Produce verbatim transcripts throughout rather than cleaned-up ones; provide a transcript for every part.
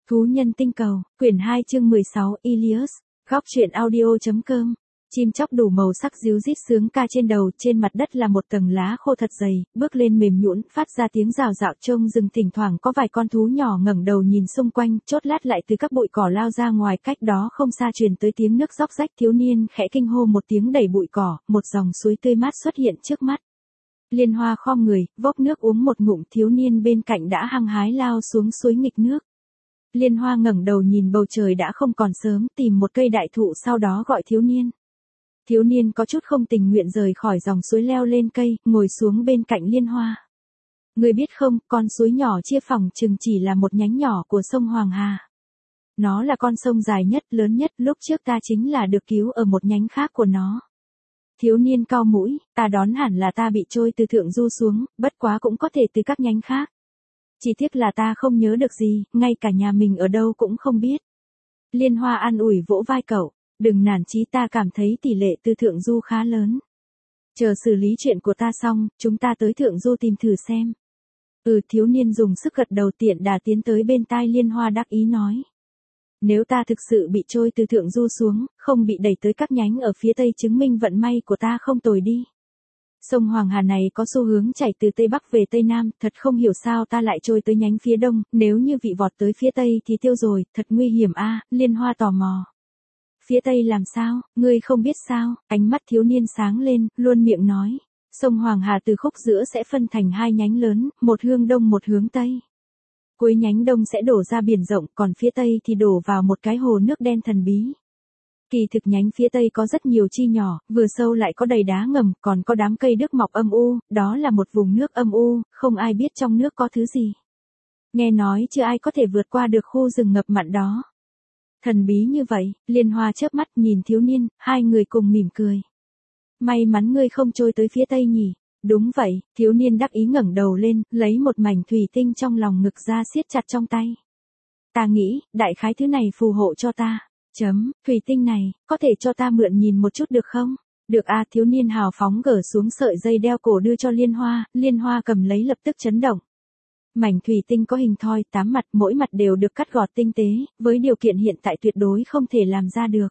Thú nhân tinh cầu, quyển hai chương mười sáu, Ilios, góc truyện audio.com. Chim chóc đủ màu sắc ríu rít sướng ca trên đầu, trên mặt đất là một tầng lá khô thật dày, bước lên mềm nhũn, phát ra tiếng rào rạo trông rừng, thỉnh thoảng có vài con thú nhỏ ngẩng đầu nhìn xung quanh, chốt lát lại từ các bụi cỏ lao ra ngoài, cách đó không xa truyền tới tiếng nước róc rách. Thiếu niên khẽ kinh hô một tiếng, đẩy bụi cỏ, một dòng suối tươi mát xuất hiện trước mắt. Liên Hoa khom người, vốc nước uống một ngụm, thiếu niên bên cạnh đã hăng hái lao xuống suối nghịch nước. Liên Hoa ngẩng đầu nhìn bầu trời đã không còn sớm, tìm một cây đại thụ sau đó gọi thiếu niên. Thiếu niên có chút không tình nguyện rời khỏi dòng suối, leo lên cây, ngồi xuống bên cạnh Liên Hoa. Ngươi biết không, con suối nhỏ chia phòng chừng chỉ là một nhánh nhỏ của sông Hoàng Hà. Nó là con sông dài nhất, lớn nhất, lúc trước ta chính là được cứu ở một nhánh khác của nó. Thiếu niên cau mũi, ta đoán hẳn là ta bị trôi từ thượng du xuống, bất quá cũng có thể từ các nhánh khác. Chỉ tiếc là ta không nhớ được gì, ngay cả nhà mình ở đâu cũng không biết. Liên Hoa an ủi vỗ vai cậu, đừng nản chí, ta cảm thấy tỷ lệ từ thượng du khá lớn. Chờ xử lý chuyện của ta xong, chúng ta tới thượng du tìm thử xem. Ừ, thiếu niên dùng sức gật đầu, tiện đà tiến tới bên tai Liên Hoa đắc ý nói. Nếu ta thực sự bị trôi từ thượng du xuống, không bị đẩy tới các nhánh ở phía tây, chứng minh vận may của ta không tồi đi. Sông Hoàng Hà này có xu hướng chảy từ tây bắc về tây nam, thật không hiểu sao ta lại trôi tới nhánh phía đông, nếu như vị vọt tới phía tây thì tiêu rồi, thật nguy hiểm a. À, Liên Hoa tò mò. Phía tây làm sao, ngươi không biết sao? Ánh mắt thiếu niên sáng lên, luôn miệng nói. Sông Hoàng Hà từ khúc giữa sẽ phân thành hai nhánh lớn, một hướng đông một hướng tây. Cuối nhánh đông sẽ đổ ra biển rộng, còn phía tây thì đổ vào một cái hồ nước đen thần bí. Kỳ thực nhánh phía tây có rất nhiều chi nhỏ, vừa sâu lại có đầy đá ngầm, còn có đám cây đức mọc âm u, đó là một vùng nước âm u, không ai biết trong nước có thứ gì. Nghe nói chưa ai có thể vượt qua được khu rừng ngập mặn đó. Thần bí như vậy, Liên Hoa chớp mắt nhìn thiếu niên, hai người cùng mỉm cười. May mắn ngươi không trôi tới phía tây nhỉ? Đúng vậy, thiếu niên đắc ý ngẩng đầu lên, lấy một mảnh thủy tinh trong lòng ngực ra siết chặt trong tay. Ta nghĩ, đại khái thứ này phù hộ cho ta. Chấm, thủy tinh này, có thể cho ta mượn nhìn một chút được không? Được a. Thiếu niên hào phóng gỡ xuống sợi dây đeo cổ đưa cho Liên Hoa, Liên Hoa cầm lấy lập tức chấn động. Mảnh thủy tinh có hình thoi, tám mặt, mỗi mặt đều được cắt gọt tinh tế, với điều kiện hiện tại tuyệt đối không thể làm ra được.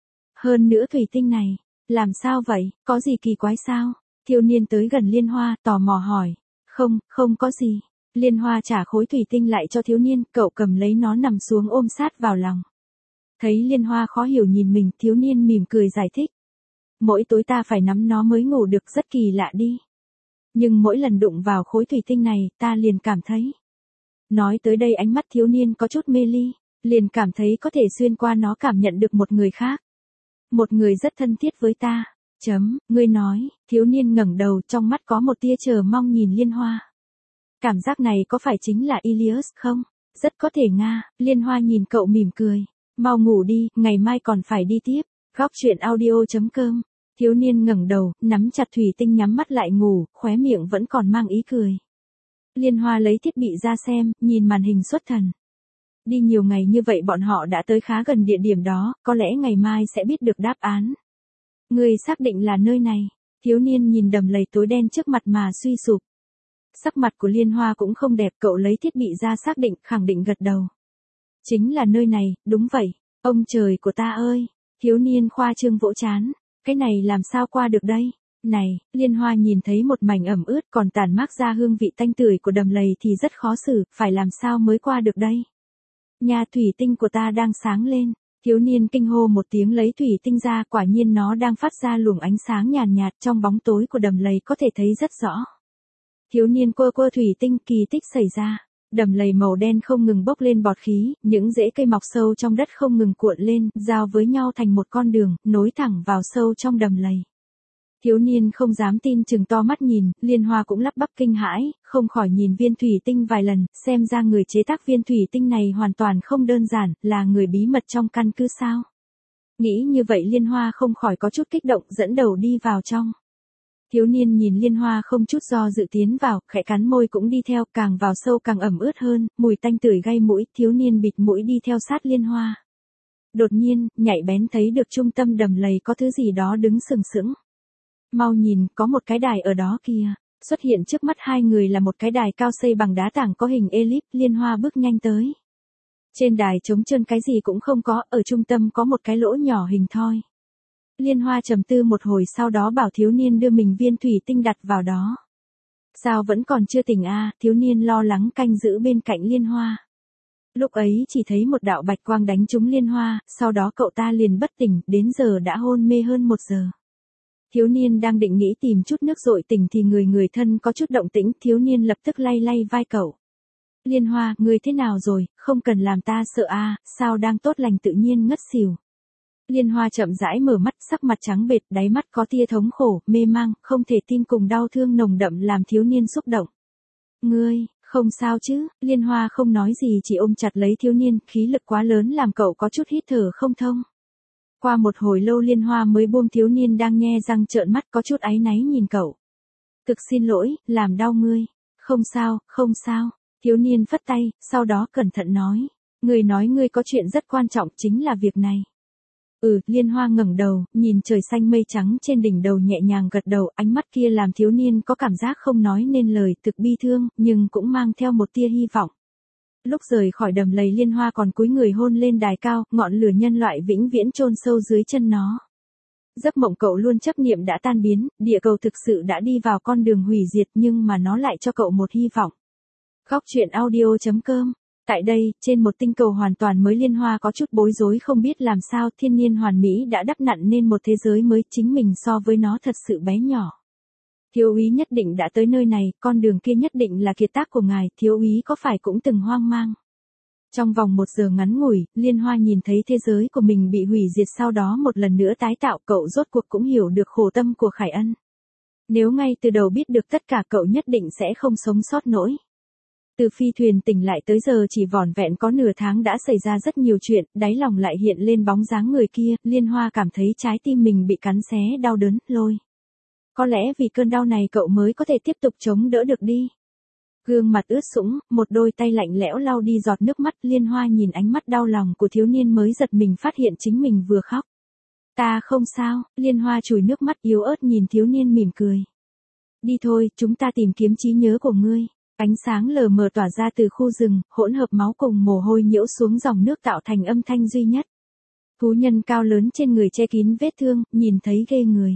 Hơn nữa thủy tinh này, làm sao vậy, có gì kỳ quái sao? Thiếu niên tới gần Liên Hoa, tò mò hỏi. Không, không có gì. Liên Hoa trả khối thủy tinh lại cho thiếu niên, cậu cầm lấy nó nằm xuống ôm sát vào lòng. Thấy Liên Hoa khó hiểu nhìn mình, thiếu niên mỉm cười giải thích. Mỗi tối ta phải nắm nó mới ngủ được, rất kỳ lạ đi. Nhưng mỗi lần đụng vào khối thủy tinh này, ta liền cảm thấy. Nói tới đây ánh mắt thiếu niên có chút mê ly, liền cảm thấy có thể xuyên qua nó cảm nhận được một người khác. Một người rất thân thiết với ta. Chấm, ngươi nói, thiếu niên ngẩng đầu, trong mắt có một tia chờ mong nhìn Liên Hoa. Cảm giác này có phải chính là Ilios không? Rất có thể nga. Liên Hoa nhìn cậu mỉm cười. Mau ngủ đi, ngày mai còn phải đi tiếp. Góc truyện audio.com. Thiếu niên ngẩng đầu, nắm chặt thủy tinh nhắm mắt lại ngủ, khóe miệng vẫn còn mang ý cười. Liên Hoa lấy thiết bị ra xem, nhìn màn hình xuất thần. Đi nhiều ngày như vậy bọn họ đã tới khá gần địa điểm đó, có lẽ ngày mai sẽ biết được đáp án. Ngươi xác định là nơi này. Thiếu niên nhìn đầm lầy tối đen trước mặt mà suy sụp. Sắc mặt của Liên Hoa cũng không đẹp, cậu lấy thiết bị ra xác định, khẳng định gật đầu. Chính là nơi này, đúng vậy. Ông trời của ta ơi. Thiếu niên khoa trương vỗ trán. Cái này làm sao qua được đây? Này, Liên Hoa nhìn thấy một mảnh ẩm ướt còn tản mát ra hương vị tanh tưởi của đầm lầy thì rất khó xử, phải làm sao mới qua được đây? Nhà thủy tinh của ta đang sáng lên. Thiếu niên kinh hô một tiếng lấy thủy tinh ra, quả nhiên nó đang phát ra luồng ánh sáng nhàn nhạt, nhạt trong bóng tối của đầm lầy có thể thấy rất rõ. Thiếu niên quơ quơ thủy tinh, kỳ tích xảy ra. Đầm lầy màu đen không ngừng bốc lên bọt khí, những rễ cây mọc sâu trong đất không ngừng cuộn lên, giao với nhau thành một con đường, nối thẳng vào sâu trong đầm lầy. Thiếu niên không dám tin, chừng to mắt nhìn, Liên Hoa cũng lắp bắp kinh hãi, không khỏi nhìn viên thủy tinh vài lần, xem ra người chế tác viên thủy tinh này hoàn toàn không đơn giản, là người bí mật trong căn cứ sao. Nghĩ như vậy Liên Hoa không khỏi có chút kích động, dẫn đầu đi vào trong. Thiếu niên nhìn Liên Hoa không chút do dự tiến vào, khẽ cắn môi cũng đi theo, càng vào sâu càng ẩm ướt hơn, mùi tanh tưởi gây mũi, thiếu niên bịt mũi đi theo sát Liên Hoa. Đột nhiên, nhạy bén thấy được trung tâm đầm lầy có thứ gì đó đứng sừng sững. Mau nhìn, có một cái đài ở đó kìa. Xuất hiện trước mắt hai người là một cái đài cao xây bằng đá tảng có hình elip, Liên Hoa bước nhanh tới. Trên đài trống trơn cái gì cũng không có, ở trung tâm có một cái lỗ nhỏ hình thoi. Liên Hoa trầm tư một hồi sau đó bảo thiếu niên đưa mình viên thủy tinh đặt vào đó. Sao vẫn còn chưa tỉnh a? À, thiếu niên lo lắng canh giữ bên cạnh Liên Hoa. Lúc ấy chỉ thấy một đạo bạch quang đánh trúng Liên Hoa, sau đó cậu ta liền bất tỉnh, đến giờ đã hôn mê hơn một giờ. Thiếu niên đang định nghĩ tìm chút nước dội tỉnh thì người người thân có chút động tĩnh, thiếu niên lập tức lay lay vai cậu. Liên Hoa, người thế nào rồi, không cần làm ta sợ a, à, sao đang tốt lành tự nhiên ngất xỉu. Liên Hoa chậm rãi mở mắt, sắc mặt trắng bệch, đáy mắt có tia thống khổ, mê mang, không thể tin cùng đau thương nồng đậm làm thiếu niên xúc động. Ngươi, không sao chứ? Liên Hoa không nói gì chỉ ôm chặt lấy thiếu niên, khí lực quá lớn làm cậu có chút hít thở không thông. Qua một hồi lâu Liên Hoa mới buông thiếu niên đang nhe răng trợn mắt có chút áy náy nhìn cậu. Thực xin lỗi, làm đau ngươi. Không sao, không sao. Thiếu niên phất tay, sau đó cẩn thận nói. Ngươi nói ngươi có chuyện rất quan trọng chính là việc này. Ừ, Liên Hoa ngẩng đầu, nhìn trời xanh mây trắng trên đỉnh đầu nhẹ nhàng gật đầu, ánh mắt kia làm thiếu niên có cảm giác không nói nên lời, thực bi thương, nhưng cũng mang theo một tia hy vọng. Lúc rời khỏi đầm lầy Liên Hoa còn cúi người hôn lên đài cao, ngọn lửa nhân loại vĩnh viễn chôn sâu dưới chân nó. Giấc mộng cậu luôn chấp niệm đã tan biến, địa cầu thực sự đã đi vào con đường hủy diệt nhưng mà nó lại cho cậu một hy vọng. Góc truyện audio chấm com. Tại đây, trên một tinh cầu hoàn toàn mới Liên Hoa có chút bối rối không biết làm sao, thiên nhiên hoàn mỹ đã đắp nặn nên một thế giới mới, chính mình so với nó thật sự bé nhỏ. Thiếu úy nhất định đã tới nơi này, con đường kia nhất định là kiệt tác của ngài, thiếu úy có phải cũng từng hoang mang. Trong vòng một giờ ngắn ngủi, Liên Hoa nhìn thấy thế giới của mình bị hủy diệt sau đó một lần nữa tái tạo, cậu rốt cuộc cũng hiểu được khổ tâm của Khải Ân. Nếu ngay từ đầu biết được tất cả cậu nhất định sẽ không sống sót nổi. Từ phi thuyền tỉnh lại tới giờ chỉ vỏn vẹn có nửa tháng đã xảy ra rất nhiều chuyện, đáy lòng lại hiện lên bóng dáng người kia, Liên Hoa cảm thấy trái tim mình bị cắn xé đau đớn, lôi. Có lẽ vì cơn đau này cậu mới có thể tiếp tục chống đỡ được đi. Gương mặt ướt sũng, một đôi tay lạnh lẽo lau đi giọt nước mắt, Liên Hoa nhìn ánh mắt đau lòng của thiếu niên mới giật mình phát hiện chính mình vừa khóc. Ta không sao, Liên Hoa chùi nước mắt yếu ớt nhìn thiếu niên mỉm cười. Đi thôi, chúng ta tìm kiếm trí nhớ của ngươi. Ánh sáng lờ mờ tỏa ra từ khu rừng, hỗn hợp máu cùng mồ hôi nhiễu xuống dòng nước tạo thành âm thanh duy nhất. Thú nhân cao lớn trên người che kín vết thương, nhìn thấy ghê người.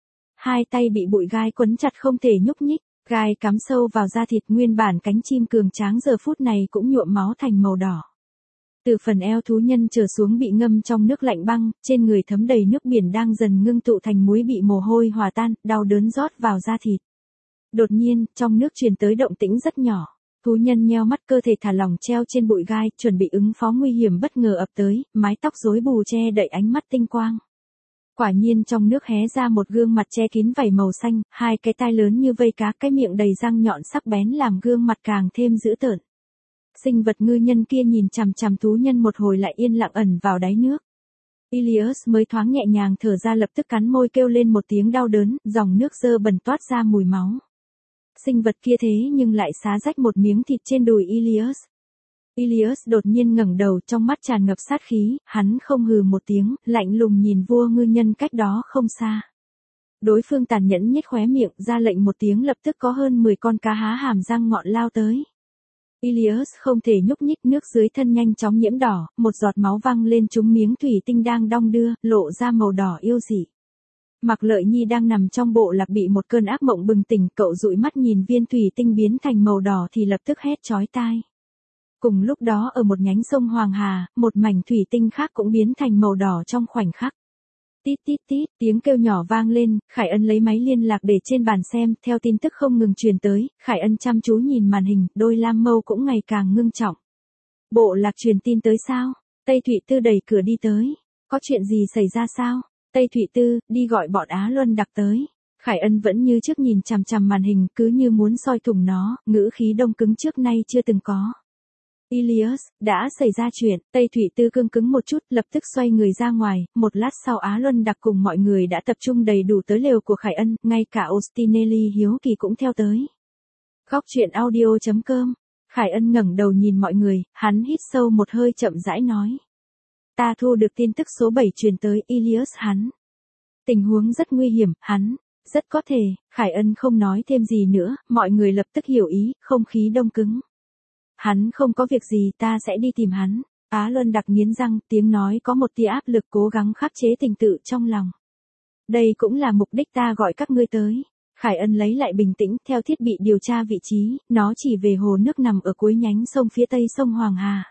Hai tay bị bụi gai quấn chặt không thể nhúc nhích, gai cắm sâu vào da thịt, nguyên bản cánh chim cường tráng giờ phút này cũng nhuộm máu thành màu đỏ. Từ phần eo thú nhân trở xuống bị ngâm trong nước lạnh băng, trên người thấm đầy nước biển đang dần ngưng tụ thành muối bị mồ hôi hòa tan, đau đớn rót vào da thịt. Đột nhiên, trong nước truyền tới động tĩnh rất nhỏ. Thú nhân nheo mắt, cơ thể thả lỏng treo trên bụi gai, chuẩn bị ứng phó nguy hiểm bất ngờ ập tới, mái tóc rối bù che đậy ánh mắt tinh quang. Quả nhiên trong nước hé ra một gương mặt che kín vảy màu xanh, hai cái tai lớn như vây cá, cái miệng đầy răng nhọn sắc bén làm gương mặt càng thêm dữ tợn. Sinh vật ngư nhân kia nhìn chằm chằm thú nhân một hồi lại yên lặng ẩn vào đáy nước. Ilias mới thoáng nhẹ nhàng thở ra, lập tức cắn môi kêu lên một tiếng đau đớn, dòng nước dơ bẩn toát ra mùi máu. Sinh vật kia thế nhưng lại xá rách một miếng thịt trên đùi Ilias. Ilias đột nhiên ngẩng đầu, trong mắt tràn ngập sát khí, hắn không hừ một tiếng, lạnh lùng nhìn vua ngư nhân cách đó không xa. Đối phương tàn nhẫn nhếch khóe miệng, ra lệnh một tiếng, lập tức có hơn mười con cá há hàm răng ngọn lao tới. Ilias không thể nhúc nhích, nước dưới thân nhanh chóng nhiễm đỏ, một giọt máu văng lên trúng miếng thủy tinh đang đong đưa, lộ ra màu đỏ yêu dị. Mạc Lợi Nhi đang nằm trong bộ lạc bị một cơn ác mộng bừng tỉnh, cậu dụi mắt nhìn viên thủy tinh biến thành màu đỏ thì lập tức hét chói tai. Cùng lúc đó ở một nhánh sông Hoàng Hà, một mảnh thủy tinh khác cũng biến thành màu đỏ trong khoảnh khắc. Tít tít tít, tiếng kêu nhỏ vang lên, Khải Ân lấy máy liên lạc để trên bàn xem, theo tin tức không ngừng truyền tới, Khải Ân chăm chú nhìn màn hình, đôi lam mâu cũng ngày càng ngưng trọng. Bộ lạc truyền tin tới sao? Tây Thụy Tư đẩy cửa đi tới. Có chuyện gì xảy ra sao? Tây Thụy Tư, đi gọi bọn Á Luân đặc tới. Khải Ân vẫn như trước nhìn chằm chằm màn hình, cứ như muốn soi thủng nó, ngữ khí đông cứng trước nay chưa từng có. Ilias, đã xảy ra chuyện, Tây Thụy Tư cương cứng một chút, lập tức xoay người ra ngoài, một lát sau Á Luân đặc cùng mọi người đã tập trung đầy đủ tới lều của Khải Ân, ngay cả Ostinelli hiếu kỳ cũng theo tới. Góc truyện audio chấm com. Khải Ân ngẩng đầu nhìn mọi người, hắn hít sâu một hơi chậm rãi nói. Ta thu được tin tức số bảy truyền tới, Ilias hắn. Tình huống rất nguy hiểm, hắn, rất có thể, Khải Ân không nói thêm gì nữa, mọi người lập tức hiểu ý, không khí đông cứng. Hắn không có việc gì, ta sẽ đi tìm hắn. Á Luân Đặc nghiến răng, tiếng nói có một tia áp lực cố gắng khắc chế tình tự trong lòng. Đây cũng là mục đích ta gọi các ngươi tới. Khải Ân lấy lại bình tĩnh, theo thiết bị điều tra vị trí, nó chỉ về hồ nước nằm ở cuối nhánh sông phía tây sông Hoàng Hà.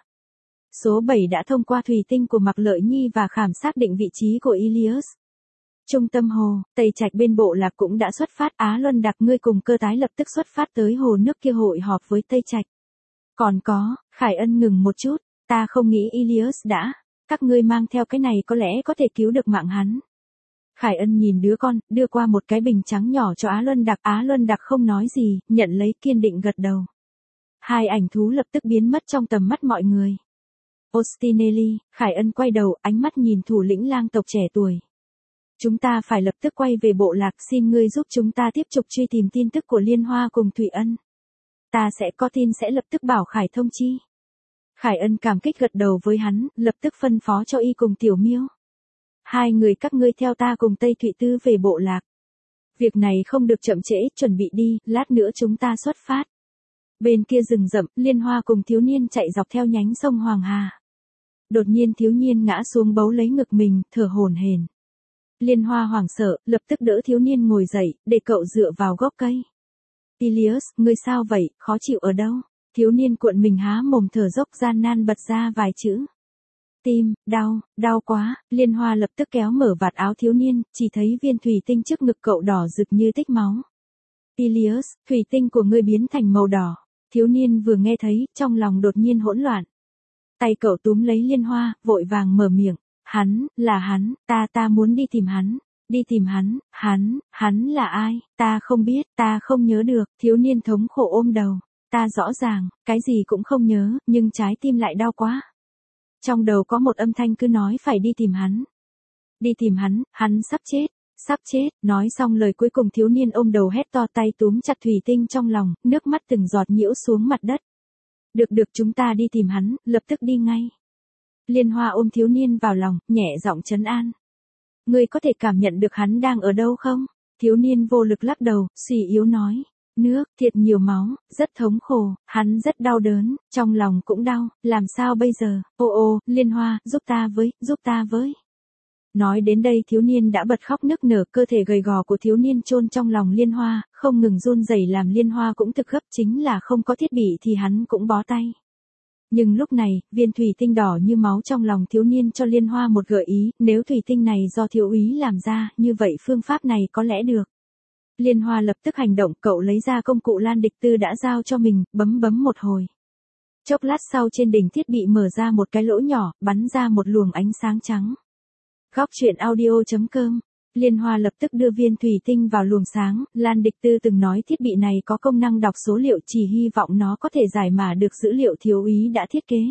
Số bảy đã thông qua thủy tinh của Mạc Lợi Nhi và khảm xác định vị trí của Ilias. Trung tâm hồ, Tây Trạch bên bộ lạc cũng đã xuất phát. Á Luân Đặc ngươi cùng Cơ Tái lập tức xuất phát tới hồ nước kia hội họp với Tây Trạch. Còn có, Khải Ân ngừng một chút, ta không nghĩ Ilias đã, các ngươi mang theo cái này có lẽ có thể cứu được mạng hắn. Khải Ân nhìn đứa con, đưa qua một cái bình trắng nhỏ cho Á Luân Đặc. Á Luân Đặc không nói gì, nhận lấy kiên định gật đầu. Hai ảnh thú lập tức biến mất trong tầm mắt mọi người. Ostinelli, Khải Ân quay đầu, ánh mắt nhìn thủ lĩnh lang tộc trẻ tuổi. Chúng ta phải lập tức quay về bộ lạc, xin ngươi giúp chúng ta tiếp tục truy tìm tin tức của Liên Hoa cùng Thủy Ân. Ta sẽ có tin sẽ lập tức bảo Khải thông chi. Khải Ân cảm kích gật đầu với hắn, lập tức phân phó cho y cùng Tiểu Miêu. Hai người các ngươi theo ta cùng Tây Thụy Tư về bộ lạc. Việc này không được chậm trễ, chuẩn bị đi, lát nữa chúng ta xuất phát. Bên kia rừng rậm, Liên Hoa cùng thiếu niên chạy dọc theo nhánh sông Hoàng Hà. Đột nhiên thiếu niên ngã xuống bấu lấy ngực mình, thở hổn hển. Liên Hoa hoảng sợ, lập tức đỡ thiếu niên ngồi dậy, để cậu dựa vào gốc cây. Ilias, ngươi sao vậy, khó chịu ở đâu? Thiếu niên cuộn mình há mồm thở dốc gian nan bật ra vài chữ. Tim, đau, đau quá. Liên Hoa lập tức kéo mở vạt áo thiếu niên, chỉ thấy viên thủy tinh trước ngực cậu đỏ rực như tích máu. Ilias, thủy tinh của ngươi biến thành màu đỏ. Thiếu niên vừa nghe thấy, trong lòng đột nhiên hỗn loạn. Tay cậu túm lấy Liên Hoa, vội vàng mở miệng. Hắn, là hắn, ta ta muốn đi tìm hắn. Đi tìm hắn, hắn, hắn là ai, ta không biết, ta không nhớ được. Thiếu niên thống khổ ôm đầu. Ta rõ ràng, cái gì cũng không nhớ, nhưng trái tim lại đau quá. Trong đầu có một âm thanh cứ nói phải đi tìm hắn. Đi tìm hắn, hắn sắp chết, sắp chết. Nói xong lời cuối cùng thiếu niên ôm đầu hét to, tay túm chặt thủy tinh trong lòng, nước mắt từng giọt nhiễu xuống mặt đất. Được được, chúng ta đi tìm hắn, lập tức đi ngay. Liên Hoa ôm thiếu niên vào lòng, nhẹ giọng trấn an. Ngươi có thể cảm nhận được hắn đang ở đâu không? Thiếu niên vô lực lắc đầu, suy yếu nói. Nước, thiệt nhiều máu, rất thống khổ, hắn rất đau đớn, trong lòng cũng đau, làm sao bây giờ? Ô ô, Liên Hoa, giúp ta với, giúp ta với. Nói đến đây thiếu niên đã bật khóc nức nở, cơ thể gầy gò của thiếu niên chôn trong lòng Liên Hoa, không ngừng run rẩy làm Liên Hoa cũng thực gấp, chính là không có thiết bị thì hắn cũng bó tay. Nhưng lúc này, viên thủy tinh đỏ như máu trong lòng thiếu niên cho Liên Hoa một gợi ý, nếu thủy tinh này do thiếu úy làm ra, như vậy phương pháp này có lẽ được. Liên Hoa lập tức hành động, cậu lấy ra công cụ Lan Địch Tư đã giao cho mình, bấm bấm một hồi. Chốc lát sau trên đỉnh thiết bị mở ra một cái lỗ nhỏ, bắn ra một luồng ánh sáng trắng. Góc truyện audio chấm com. Liên Hoa lập tức đưa viên thủy tinh vào luồng sáng, Lan Địch Tư từng nói thiết bị này có công năng đọc số liệu, chỉ hy vọng nó có thể giải mã được dữ liệu thiếu úy đã thiết kế.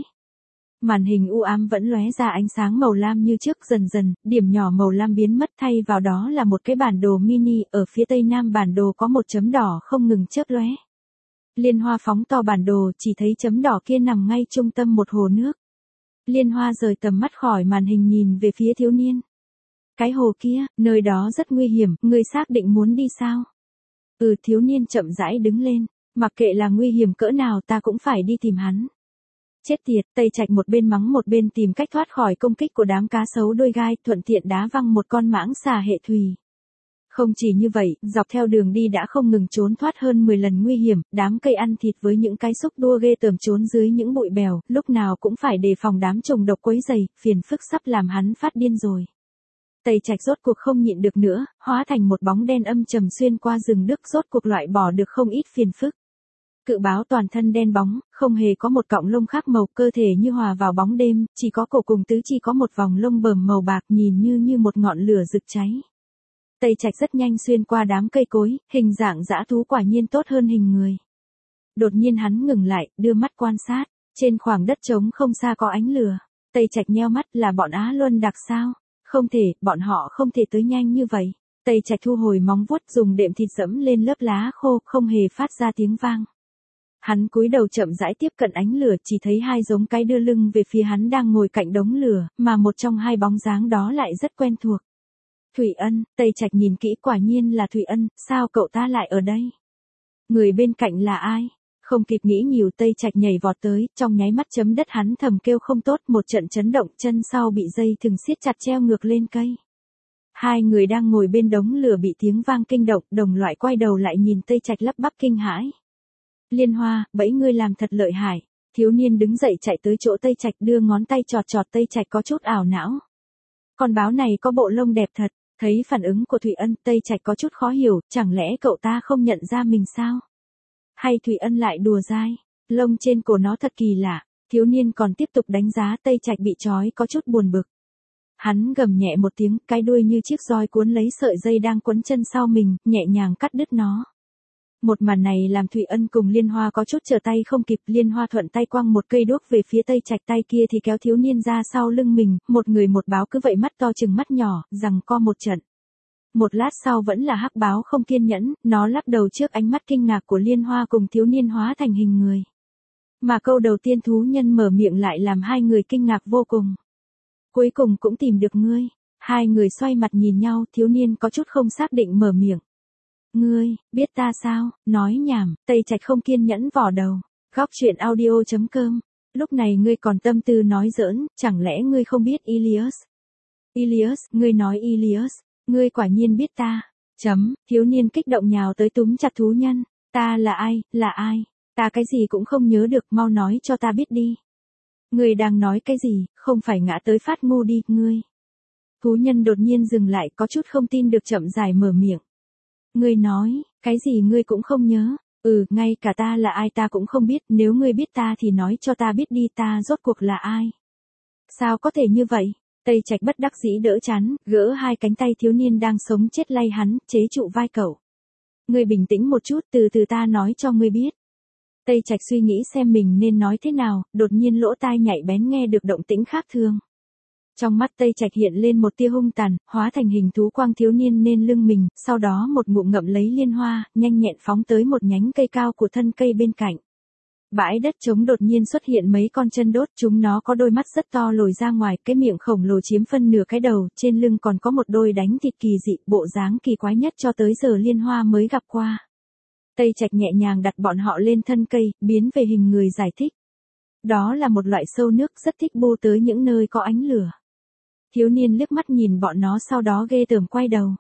Màn hình u ám vẫn lóe ra ánh sáng màu lam như trước, dần dần, điểm nhỏ màu lam biến mất, thay vào đó là một cái bản đồ mini, ở phía tây nam bản đồ có một chấm đỏ không ngừng chớp lóe. Liên Hoa phóng to bản đồ, chỉ thấy chấm đỏ kia nằm ngay trung tâm một hồ nước. Liên Hoa rời tầm mắt khỏi màn hình nhìn về phía thiếu niên. Cái hồ kia, nơi đó rất nguy hiểm, ngươi xác định muốn đi sao? Ừ, thiếu niên chậm rãi đứng lên, mặc kệ là nguy hiểm cỡ nào ta cũng phải đi tìm hắn. Chết tiệt, Tây Trạch một bên mắng một bên tìm cách thoát khỏi công kích của đám cá sấu đôi gai, thuận tiện đá văng một con mãng xà hệ thùy. Không chỉ như vậy, dọc theo đường đi đã không ngừng trốn thoát hơn mười lần nguy hiểm, đám cây ăn thịt với những cái xúc đua ghê tởm trốn dưới những bụi bèo, lúc nào cũng phải đề phòng đám trùng độc quấy rầy, phiền phức sắp làm hắn phát điên rồi. Tây Trạch rốt cuộc không nhịn được nữa, hóa thành một bóng đen âm trầm xuyên qua rừng đức, rốt cuộc loại bỏ được không ít phiền phức. Cự báo toàn thân đen bóng, không hề có một cọng lông khác màu, cơ thể như hòa vào bóng đêm, chỉ có cổ cùng tứ chi có một vòng lông bờm màu bạc, nhìn như như một ngọn lửa rực cháy. Tây Trạch rất nhanh xuyên qua đám cây cối, hình dạng dã thú quả nhiên tốt hơn hình người. Đột nhiên hắn ngừng lại, đưa mắt quan sát, trên khoảng đất trống không xa có ánh lửa. Tây Trạch nheo mắt, là bọn Á Luân Đặc sao? Không thể, bọn họ không thể tới nhanh như vậy. Tây Trạch thu hồi móng vuốt, dùng đệm thịt dẫm lên lớp lá khô, không hề phát ra tiếng vang. Hắn cúi đầu chậm rãi tiếp cận ánh lửa, chỉ thấy hai giống cái đưa lưng về phía hắn đang ngồi cạnh đống lửa, mà một trong hai bóng dáng đó lại rất quen thuộc. Thủy Ân, Tây Trạch nhìn kỹ, quả nhiên là Thủy Ân, sao cậu ta lại ở đây? Người bên cạnh là ai? Không kịp nghĩ nhiều Tây Trạch nhảy vọt tới, trong nháy mắt chấm đất hắn thầm kêu không tốt, một trận chấn động, chân sau bị dây thừng siết chặt treo ngược lên cây. Hai người đang ngồi bên đống lửa bị tiếng vang kinh động, đồng loại quay đầu lại nhìn Tây Trạch lắp bắp kinh hãi. Liên Hoa, bẫy ngươi làm thật lợi hại. Thiếu niên đứng dậy chạy tới chỗ Tây Trạch đưa ngón tay chọt chọt Tây Trạch có chút ảo não. Con báo này có bộ lông đẹp thật, thấy phản ứng của Thủy Ân, Tây Trạch có chút khó hiểu, chẳng lẽ cậu ta không nhận ra mình sao? Hay Thủy Ân lại đùa dai, lông trên cổ nó thật kỳ lạ, thiếu niên còn tiếp tục đánh giá Tây Trạch bị trói có chút buồn bực. Hắn gầm nhẹ một tiếng, cái đuôi như chiếc roi cuốn lấy sợi dây đang quấn chân sau mình, nhẹ nhàng cắt đứt nó. Một màn này làm Thủy Ân cùng Liên Hoa có chút trở tay không kịp, Liên Hoa thuận tay quăng một cây đuốc về phía Tây Trạch, tay kia thì kéo thiếu niên ra sau lưng mình, một người một báo cứ vậy mắt to chừng mắt nhỏ, giằng co một trận. Một lát sau vẫn là hắc báo không kiên nhẫn, nó lắc đầu trước ánh mắt kinh ngạc của Liên Hoa cùng thiếu niên hóa thành hình người. Mà câu đầu tiên thú nhân mở miệng lại làm hai người kinh ngạc vô cùng. Cuối cùng cũng tìm được ngươi. Hai người xoay mặt nhìn nhau, thiếu niên có chút không xác định mở miệng. Ngươi, biết ta sao, nói nhảm, Tây Trạch không kiên nhẫn vò đầu. Góc truyện audio chấm com. Lúc này ngươi còn tâm tư nói giỡn, chẳng lẽ ngươi không biết Ilias? Ilias, ngươi nói Ilias, ngươi quả nhiên biết ta. Chấm, thiếu niên kích động nhào tới túm chặt thú nhân. Ta là ai, là ai? Ta cái gì cũng không nhớ được, mau nói cho ta biết đi. Ngươi đang nói cái gì, không phải ngã tới phát ngu đi, ngươi. Thú nhân đột nhiên dừng lại, có chút không tin được chậm rãi mở miệng. Ngươi nói, cái gì ngươi cũng không nhớ, ừ, ngay cả ta là ai ta cũng không biết, nếu ngươi biết ta thì nói cho ta biết đi, ta rốt cuộc là ai. Sao có thể như vậy? Tây Trạch bất đắc dĩ đỡ chán, gỡ hai cánh tay thiếu niên đang sống chết lay hắn, chế trụ vai cậu. Ngươi bình tĩnh một chút, từ từ ta nói cho ngươi biết. Tây Trạch suy nghĩ xem mình nên nói thế nào, đột nhiên lỗ tai nhạy bén nghe được động tĩnh khác thường. Trong mắt Tây Trạch hiện lên một tia hung tàn, hóa thành hình thú quang thiếu niên nên lưng mình, sau đó một ngụm ngậm lấy liên hoa, nhanh nhẹn phóng tới một nhánh cây cao của thân cây bên cạnh. Bãi đất trống đột nhiên xuất hiện mấy con chân đốt, chúng nó có đôi mắt rất to lồi ra ngoài, cái miệng khổng lồ chiếm phân nửa cái đầu, trên lưng còn có một đôi đánh thịt kỳ dị, bộ dáng kỳ quái nhất cho tới giờ Liên Hoa mới gặp qua. Tây Trạch nhẹ nhàng đặt bọn họ lên thân cây, biến về hình người giải thích. Đó là một loại sâu nước rất thích bu tới những nơi có ánh lửa. Thiếu niên liếc mắt nhìn bọn nó sau đó ghê tởm quay đầu.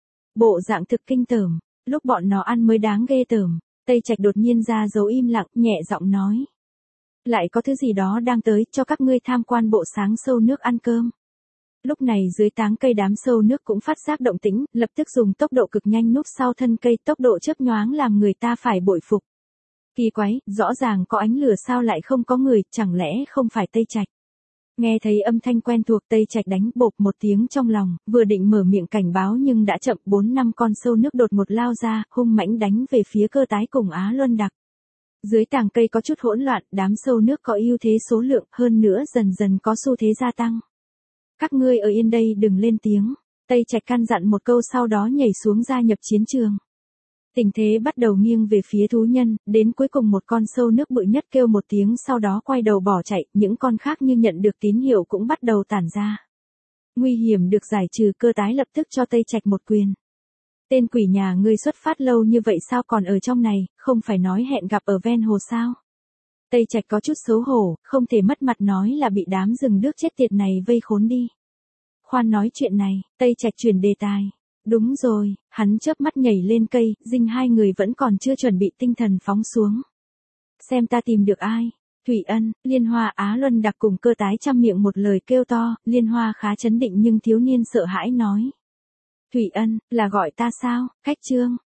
Bộ dạng thực kinh tởm, lúc bọn nó ăn mới đáng ghê tởm. Tây Trạch đột nhiên ra dấu im lặng, nhẹ giọng nói. Lại có thứ gì đó đang tới, cho các ngươi tham quan bộ sáng sâu nước ăn cơm. Lúc này dưới táng cây đám sâu nước cũng phát giác động tĩnh, lập tức dùng tốc độ cực nhanh núp sau thân cây, tốc độ chớp nhoáng làm người ta phải bội phục. Kỳ quái, rõ ràng có ánh lửa sao lại không có người, chẳng lẽ không phải Tây Trạch. Nghe thấy âm thanh quen thuộc, Tây Trạch đánh bộp một tiếng trong lòng, vừa định mở miệng cảnh báo nhưng đã chậm, bốn năm con sâu nước đột một lao ra, hung mãnh đánh về phía cơ tái cùng Á Luân Đặc. Dưới tàng cây có chút hỗn loạn, đám sâu nước có ưu thế số lượng, hơn nữa dần dần có xu thế gia tăng. Các ngươi ở yên đây đừng lên tiếng. Tây Trạch căn dặn một câu sau đó nhảy xuống gia nhập chiến trường. Tình thế bắt đầu nghiêng về phía thú nhân, đến cuối cùng một con sâu nước bự nhất kêu một tiếng sau đó quay đầu bỏ chạy, những con khác như nhận được tín hiệu cũng bắt đầu tản ra. Nguy hiểm được giải trừ, cơ tái lập tức cho Tây Trạch một quyền. Tên quỷ nhà ngươi xuất phát lâu như vậy sao còn ở trong này, không phải nói hẹn gặp ở ven hồ sao? Tây Trạch có chút xấu hổ, không thể mất mặt nói là bị đám rừng nước chết tiệt này vây khốn đi. Khoan nói chuyện này, Tây Trạch chuyển đề tài. Đúng rồi, hắn chớp mắt nhảy lên cây, dinh hai người vẫn còn chưa chuẩn bị tinh thần phóng xuống. Xem ta tìm được ai? Thủy Ân, Liên Hoa, Á Luân Đặc cùng cơ tái trăm miệng một lời kêu to, Liên Hoa khá chấn định nhưng thiếu niên sợ hãi nói. Thủy Ân, là gọi ta sao? Cách Trương,